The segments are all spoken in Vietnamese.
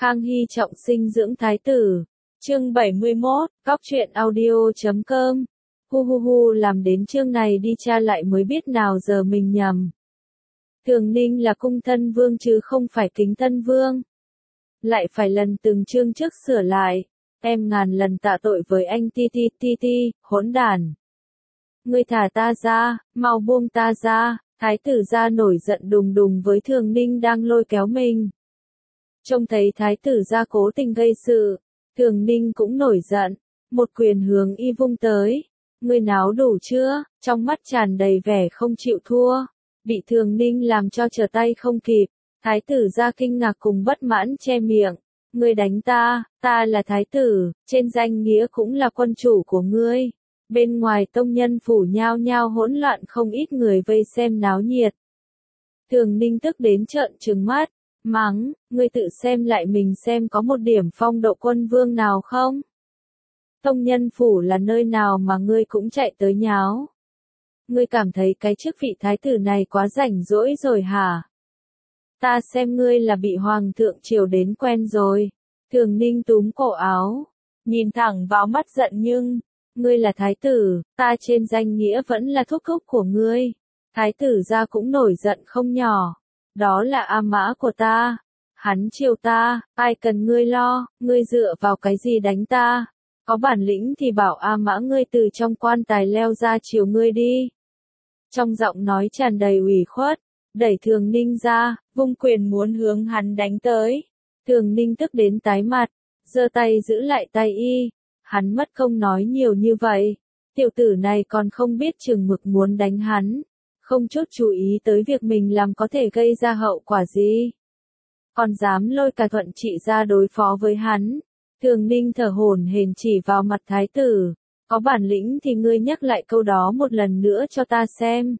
Khang Hy trọng sinh dưỡng thái tử. Chương 71, Góc truyện audio.com. Làm đến chương này đi tra lại mới biết nào giờ mình nhầm. Thường Ninh là cung thân vương chứ không phải kính thân vương. Lại phải lần từng chương trước sửa lại. Em ngàn lần tạ tội với anh ti, hỗn đản. Ngươi thả ta ra, mau buông ta ra. Thái tử ra nổi giận đùng đùng với Thường Ninh đang lôi kéo mình. Trông thấy thái tử ra cố tình gây sự, Thường Ninh cũng nổi giận, một quyền hướng y vung tới. Ngươi náo đủ chưa? Trong mắt tràn đầy vẻ không chịu thua, bị Thường Ninh làm cho trở tay không kịp. Thái tử ra kinh ngạc cùng bất mãn che miệng. Ngươi đánh ta, ta là thái tử, trên danh nghĩa cũng là quân chủ của ngươi. Bên ngoài tông nhân phủ nhao nhao hỗn loạn, không ít người vây xem náo nhiệt. Thường Ninh tức đến trợn trừng mắt, mắng, ngươi tự xem lại mình xem có một điểm phong độ quân vương nào không? Tông nhân phủ là nơi nào mà ngươi cũng chạy tới nháo? Ngươi cảm thấy cái chức vị thái tử này quá rảnh rỗi rồi hả? Ta xem ngươi là bị hoàng thượng triều đến quen rồi. Thường Ninh túm cổ áo, nhìn thẳng vào mắt giận nhưng, ngươi là thái tử, ta trên danh nghĩa vẫn là thúc thúc của ngươi. Thái tử gia cũng nổi giận không nhỏ. Đó là A Mã của ta. Hắn chiều ta, ai cần ngươi lo, ngươi dựa vào cái gì đánh ta? Có bản lĩnh thì bảo A Mã ngươi từ trong quan tài leo ra chiều ngươi đi. Trong giọng nói tràn đầy ủy khuất, đẩy Thường Ninh ra, vung quyền muốn hướng hắn đánh tới. Thường Ninh tức đến tái mặt, giơ tay giữ lại tay y. Hắn mất công nói nhiều như vậy. Tiểu tử này còn không biết chừng mực muốn đánh hắn. Không chút chú ý tới việc mình làm có thể gây ra hậu quả gì. Còn dám lôi cả Thuận Trị ra đối phó với hắn. Thường Ninh thở hổn hển chỉ vào mặt thái tử. Có bản lĩnh thì ngươi nhắc lại câu đó một lần nữa cho ta xem.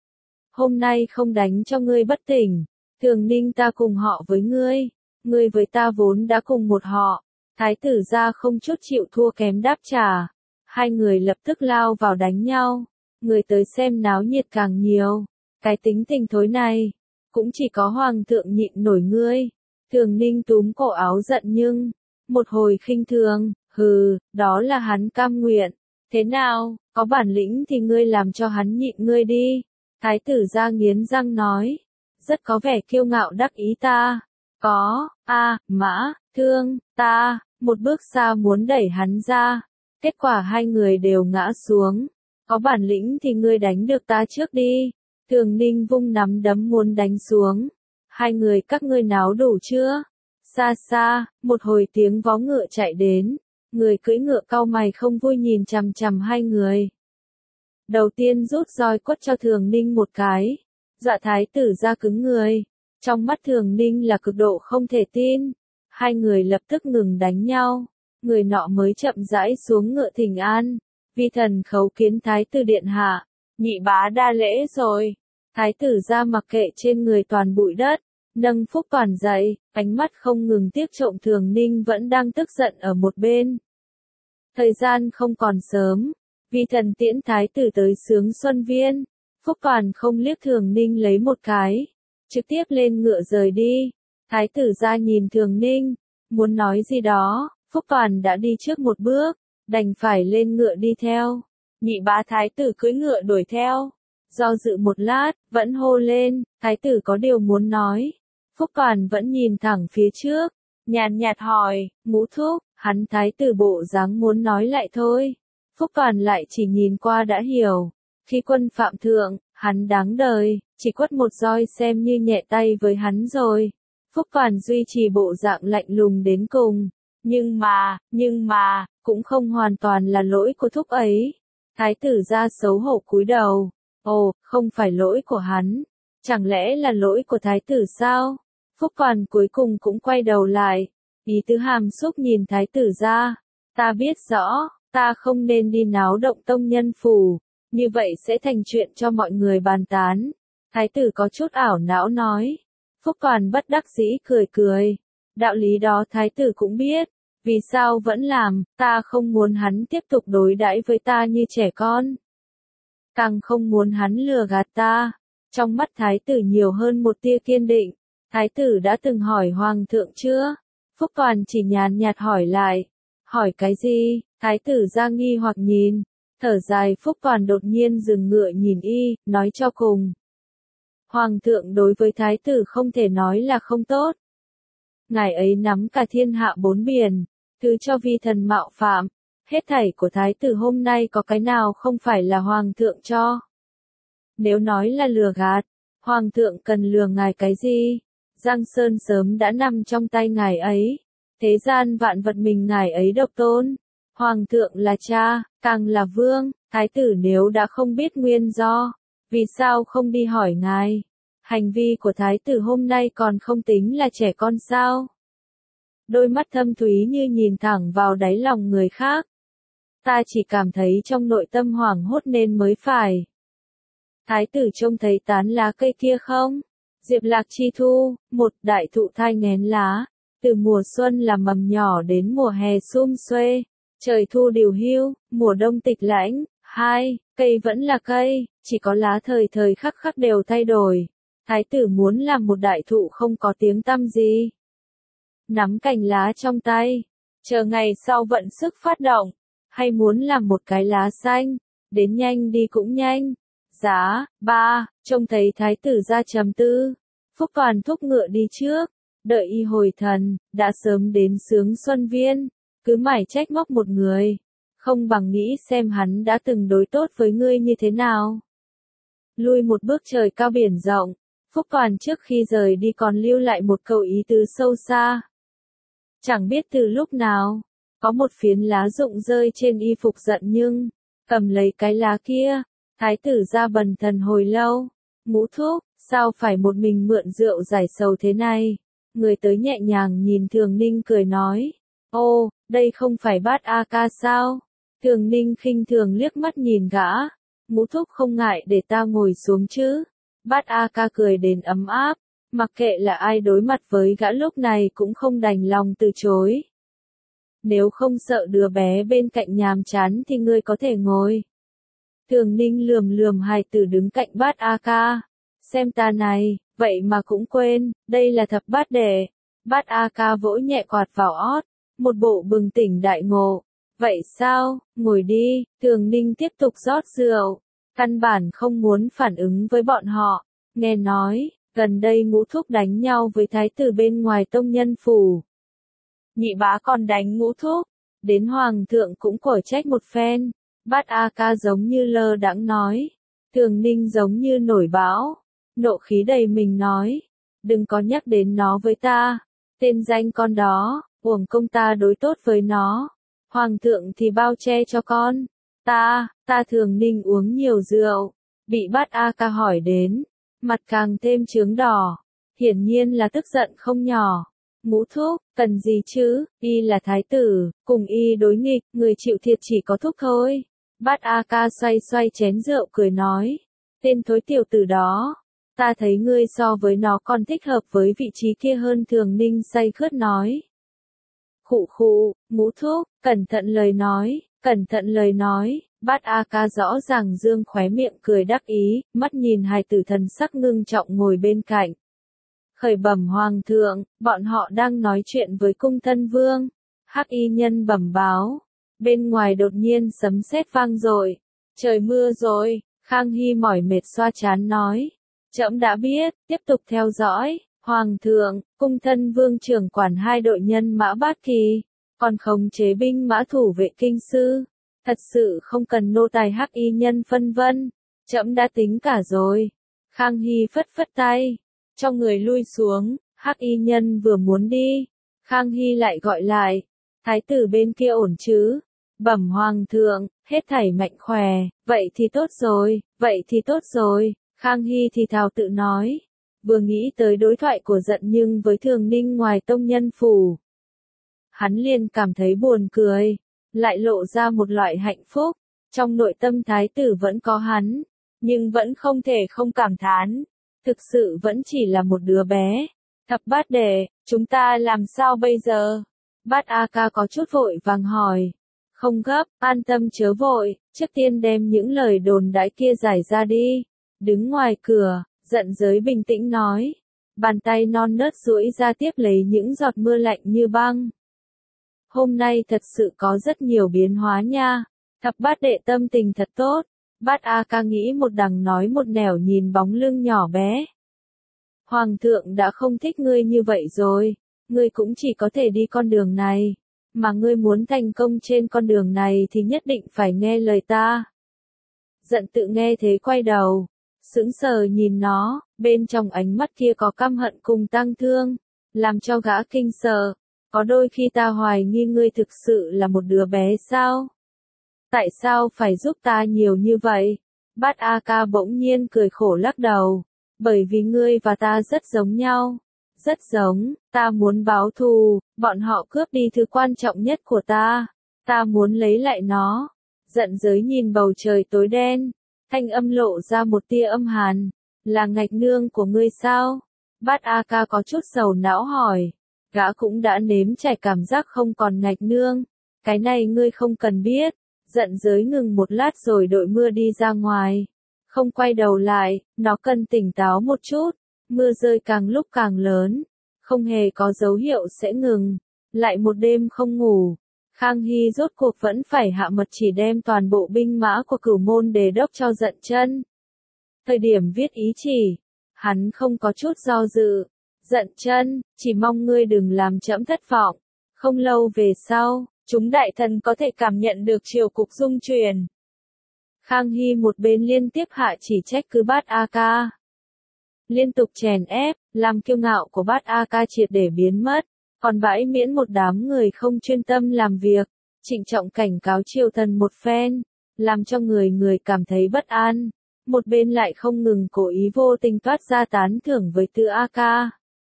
Hôm nay không đánh cho ngươi bất tỉnh. Thường Ninh ta cùng họ với ngươi. Ngươi với ta vốn đã cùng một họ. Thái tử ra không chút chịu thua kém đáp trả. Hai người lập tức lao vào đánh nhau. Người tới xem náo nhiệt càng nhiều. Cái tính tình thối này, cũng chỉ có hoàng thượng nhịn nổi ngươi. Thường Ninh túm cổ áo giận nhưng, một hồi khinh thường, hừ, đó là hắn cam nguyện. Thế nào, có bản lĩnh thì ngươi làm cho hắn nhịn ngươi đi. Thái tử ra nghiến răng nói, rất có vẻ kiêu ngạo đắc ý ta. Có, Mã, Thương, ta, một bước xa muốn đẩy hắn ra. Kết quả hai người đều ngã xuống. Có bản lĩnh thì ngươi đánh được ta trước đi. Thường Ninh vung nắm đấm muốn đánh xuống. Hai người các ngươi náo đủ chưa? Xa xa, một hồi tiếng vó ngựa chạy đến. Người cưỡi ngựa cau mày không vui nhìn chằm chằm hai người. Đầu tiên rút roi quất cho Thường Ninh một cái. Dọa thái tử ra cứng người. Trong mắt Thường Ninh là cực độ không thể tin. Hai người lập tức ngừng đánh nhau. Người nọ mới chậm rãi xuống ngựa thỉnh an. Vi thần khấu kiến thái tử điện hạ. Nhị bá đa lễ rồi. Thái tử ra mặc kệ trên người toàn bụi đất. Nâng Phúc Toàn dậy, ánh mắt không ngừng tiếc trộm Thường Ninh vẫn đang tức giận ở một bên. Thời gian không còn sớm. Vi thần tiễn thái tử tới Sướng Xuân Viên. Phúc Toàn không liếc Thường Ninh lấy một cái. Trực tiếp lên ngựa rời đi. Thái tử ra nhìn Thường Ninh. Muốn nói gì đó, Phúc Toàn đã đi trước một bước. Đành phải lên ngựa đi theo. Nhị bá thái tử cưỡi ngựa đuổi theo. Do dự một lát, vẫn hô lên, thái tử có điều muốn nói. Phúc Toàn vẫn nhìn thẳng phía trước. Nhàn nhạt hỏi, Ngũ thúc, hắn thái tử bộ dáng muốn nói lại thôi. Phúc Toàn lại chỉ nhìn qua đã hiểu. Khi quân phạm thượng, hắn đáng đời, chỉ quất một roi xem như nhẹ tay với hắn rồi. Phúc Toàn duy trì bộ dạng lạnh lùng đến cùng. Nhưng mà, cũng không hoàn toàn là lỗi của thúc ấy. Thái tử ra xấu hổ cúi đầu. Ồ, không phải lỗi của hắn. Chẳng lẽ là lỗi của thái tử sao? Phúc Toàn cuối cùng cũng quay đầu lại. Ý tứ hàm xúc nhìn thái tử ra. Ta biết rõ, ta không nên đi náo động tông nhân phủ. Như vậy sẽ thành chuyện cho mọi người bàn tán. Thái tử có chút ảo não nói. Phúc Toàn bất đắc dĩ cười cười. Đạo lý đó thái tử cũng biết. Vì sao vẫn làm, ta không muốn hắn tiếp tục đối đãi với ta như trẻ con. Càng không muốn hắn lừa gạt ta. Trong mắt thái tử nhiều hơn một tia kiên định. Thái tử đã từng hỏi hoàng thượng chưa? Phúc Toàn chỉ nhàn nhạt hỏi lại. Hỏi cái gì? Thái tử ra nghi hoặc nhìn. Thở dài Phúc Toàn đột nhiên dừng ngựa nhìn y, nói cho cùng. Hoàng thượng đối với thái tử không thể nói là không tốt. Ngài ấy nắm cả thiên hạ bốn biển, thứ cho vi thần mạo phạm. Hết thảy của thái tử hôm nay có cái nào không phải là hoàng thượng cho. Nếu nói là lừa gạt, hoàng thượng cần lừa ngài cái gì? Giang Sơn sớm đã nằm trong tay ngài ấy. Thế gian vạn vật mình ngài ấy độc tôn. Hoàng thượng là cha, càng là vương, thái tử nếu đã không biết nguyên do, vì sao không đi hỏi ngài? Hành vi của thái tử hôm nay còn không tính là trẻ con sao? Đôi mắt thâm thúy như nhìn thẳng vào đáy lòng người khác. Ta chỉ cảm thấy trong nội tâm hoảng hốt nên mới phải. Thái tử trông thấy tán lá cây kia không? Diệp lạc chi thu, một đại thụ thai nghén lá, từ mùa xuân là mầm nhỏ đến mùa hè sum xuê, trời thu điều hưu, mùa đông tịch lãnh, hai, cây vẫn là cây, chỉ có lá thời thời khắc khắc đều thay đổi. Thái tử muốn làm một đại thụ không có tiếng tăm gì. Nắm cành lá trong tay, chờ ngày sau vận sức phát động, hay muốn làm một cái lá xanh, đến nhanh đi cũng nhanh. Giá, ba, trông thấy thái tử ra trầm tư. Phúc Toàn thúc ngựa đi trước, đợi y hồi thần, đã sớm đến sướng xuân viên, cứ mải trách móc một người. Không bằng nghĩ xem hắn đã từng đối tốt với ngươi như thế nào. Lui một bước trời cao biển rộng, Phúc Toàn trước khi rời đi còn lưu lại một câu ý tứ sâu xa. Chẳng biết từ lúc nào, có một phiến lá rụng rơi trên y phục giận nhưng, cầm lấy cái lá kia, thái tử ra bần thần hồi lâu. Ngũ thúc, sao phải một mình mượn rượu giải sầu thế này? Người tới nhẹ nhàng nhìn Thường Ninh cười nói. Ô, đây không phải Bát A Ca sao? Thường Ninh khinh thường liếc mắt nhìn gã. Ngũ thúc không ngại để ta ngồi xuống chứ? Bát A Ca cười đến ấm áp. Mặc kệ là ai đối mặt với gã lúc này cũng không đành lòng từ chối. Nếu không sợ đứa bé bên cạnh nhàm chán thì ngươi có thể ngồi. Thường Ninh lườm lườm hài tử đứng cạnh Bát A Ca. Xem ta này, vậy mà cũng quên, đây là thập bát đệ. Bát A Ca vỗ nhẹ quạt vào ót, một bộ bừng tỉnh đại ngộ. Vậy sao, ngồi đi, Thường Ninh tiếp tục rót rượu. Căn bản không muốn phản ứng với bọn họ. Nghe nói, gần đây Ngũ thúc đánh nhau với thái tử bên ngoài tông nhân phủ. Nhị bá còn đánh Ngũ thúc, đến hoàng thượng cũng quở trách một phen. Bát A Ca giống như lơ đãng nói. Thường Ninh giống như nổi bão, nộ khí đầy mình nói. Đừng có nhắc đến nó với ta. Tên danh con đó, uổng công ta đối tốt với nó. Hoàng thượng thì bao che cho con. Ta Thường Ninh uống nhiều rượu. Bị Bát A Ca hỏi đến. Mặt càng thêm chướng đỏ. Hiển nhiên là tức giận không nhỏ. Ngũ thúc, cần gì chứ, y là thái tử, cùng y đối nghịch, người chịu thiệt chỉ có thúc thôi. Bát A Ca xoay xoay chén rượu cười nói. Tên thối tiểu tử đó. Ta thấy ngươi so với nó còn thích hợp với vị trí kia hơn. Thường Ninh say khướt nói. Khụ khụ, Ngũ thúc, cẩn thận lời nói, cẩn thận lời nói. Bát A Ca rõ ràng dương khóe miệng cười đắc ý, mắt nhìn hài tử thần sắc ngưng trọng ngồi bên cạnh. Khởi bẩm hoàng thượng, bọn họ đang nói chuyện với cung thân vương. Hắc y nhân bẩm báo. Bên ngoài đột nhiên sấm sét vang dội. Trời mưa rồi, Khang Hy mỏi mệt xoa trán nói. Trẫm đã biết, tiếp tục theo dõi. Hoàng thượng, cung thân vương trưởng quản 2 đội nhân mã Bát Kỳ, còn khống chế binh mã thủ vệ kinh sư. Thật sự không cần nô tài hắc y nhân phân vân. Trẫm đã tính cả rồi. Khang Hy phất phất tay. Cho người lui xuống, hắc y nhân vừa muốn đi. Khang Hy lại gọi lại. Thái tử bên kia ổn chứ? Bẩm hoàng thượng, hết thảy mạnh khỏe, vậy thì tốt rồi, vậy thì tốt rồi. Khang Hy thì thào tự nói. Vừa nghĩ tới đối thoại của giận nhưng với Thường Ninh ngoài tông nhân phủ. Hắn liền cảm thấy buồn cười, lại lộ ra một loại hạnh phúc. Trong nội tâm thái tử vẫn có hắn, nhưng vẫn không thể không cảm thán. Thực sự vẫn chỉ là một đứa bé. Thập bát đệ, chúng ta làm sao bây giờ? Bát A Ca có chút vội vàng hỏi. Không gấp, an tâm chớ vội, trước tiên đem những lời đồn đãi kia giải ra đi. Đứng ngoài cửa, giận giới bình tĩnh nói. Bàn tay non nớt duỗi ra tiếp lấy những giọt mưa lạnh như băng. Hôm nay thật sự có rất nhiều biến hóa nha. Thập bát đệ tâm tình thật tốt. Bát A Ca nghĩ một đằng nói một nẻo nhìn bóng lưng nhỏ bé. Hoàng thượng đã không thích ngươi như vậy rồi. Ngươi cũng chỉ có thể đi con đường này. Mà ngươi muốn thành công trên con đường này thì nhất định phải nghe lời ta. Giận tự nghe thế quay đầu. Sững sờ nhìn nó, bên trong ánh mắt kia có căm hận cùng tang thương. Làm cho gã kinh sợ. Có đôi khi ta hoài nghi ngươi thực sự là một đứa bé sao? Tại sao phải giúp ta nhiều như vậy? Bát A Ca bỗng nhiên cười khổ lắc đầu. Bởi vì ngươi và ta rất giống nhau. Rất giống, ta muốn báo thù, bọn họ cướp đi thứ quan trọng nhất của ta. Ta muốn lấy lại nó. Giận dữ nhìn bầu trời tối đen. Thanh âm lộ ra một tia âm hàn. Là ngạch nương của ngươi sao? Bát A Ca có chút sầu não hỏi. Gã cũng đã nếm trải cảm giác không còn ngạch nương. Cái này ngươi không cần biết. Giận dữ ngừng một lát rồi đội mưa đi ra ngoài. Không quay đầu lại, nó cần tỉnh táo một chút. Mưa rơi càng lúc càng lớn. Không hề có dấu hiệu sẽ ngừng. Lại một đêm không ngủ. Khang Hy rốt cuộc vẫn phải hạ mật chỉ đem toàn bộ binh mã của Cửu Môn Đề đốc cho Dận Chân. Thời điểm viết ý chỉ, hắn không có chút do dự. Dận Chân, chỉ mong ngươi đừng làm trẫm thất vọng. Không lâu về sau, chúng đại thần có thể cảm nhận được triều cục dung chuyển. Khang Hy một bên liên tiếp hạ chỉ trách cứ Bát A Ca. Liên tục chèn ép, làm kiêu ngạo của Bát A Ca triệt để biến mất. Còn bãi miễn một đám người không chuyên tâm làm việc, trịnh trọng cảnh cáo triều thần một phen, làm cho người cảm thấy bất an. Một bên lại không ngừng cố ý vô tình toát ra tán thưởng với Từ A Ca.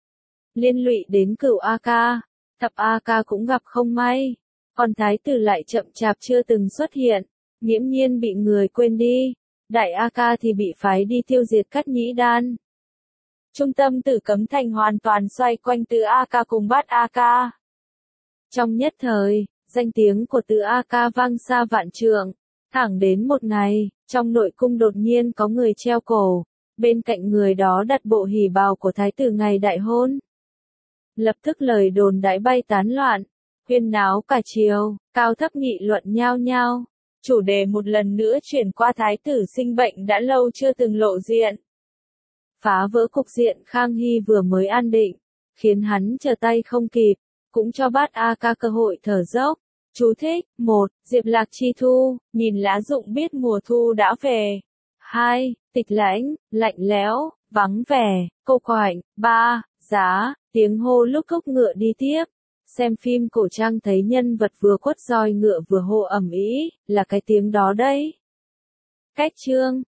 Liên lụy đến Cửu A Ca, Thập A Ca cũng gặp không may. Còn thái tử lại chậm chạp chưa từng xuất hiện, nghiễm nhiên bị người quên đi. Đại A Ca thì bị phái đi tiêu diệt Cát Nhĩ Đan. Trung tâm Tử Cấm Thành hoàn toàn xoay quanh Từ A Ca cùng Bát A Ca. Trong nhất thời, danh tiếng của Từ A Ca vang xa vạn trượng. Thẳng đến một ngày, trong nội cung đột nhiên có người treo cổ, bên cạnh người đó đặt bộ hỉ bào của thái tử ngày đại hôn. Lập tức lời đồn đãi bay tán loạn, huyên náo cả triều, cao thấp nghị luận nhao nhao. Chủ đề một lần nữa chuyển qua thái tử sinh bệnh đã lâu chưa từng lộ diện. Phá vỡ cục diện Khang Hy vừa mới an định, khiến hắn trở tay không kịp, cũng cho Bát A Ca cơ hội thở dốc. Chú thích: 1. Diệp Lạc Chi Thu, nhìn lá rụng biết mùa thu đã về. 2. Tịch lãnh, lạnh lẽo, vắng vẻ, cô quạnh. 3. Giá, tiếng hô lúc thúc ngựa đi tiếp. Xem phim cổ trang thấy nhân vật vừa quất roi ngựa vừa hô ầm ĩ, là cái tiếng đó đấy. Cách chương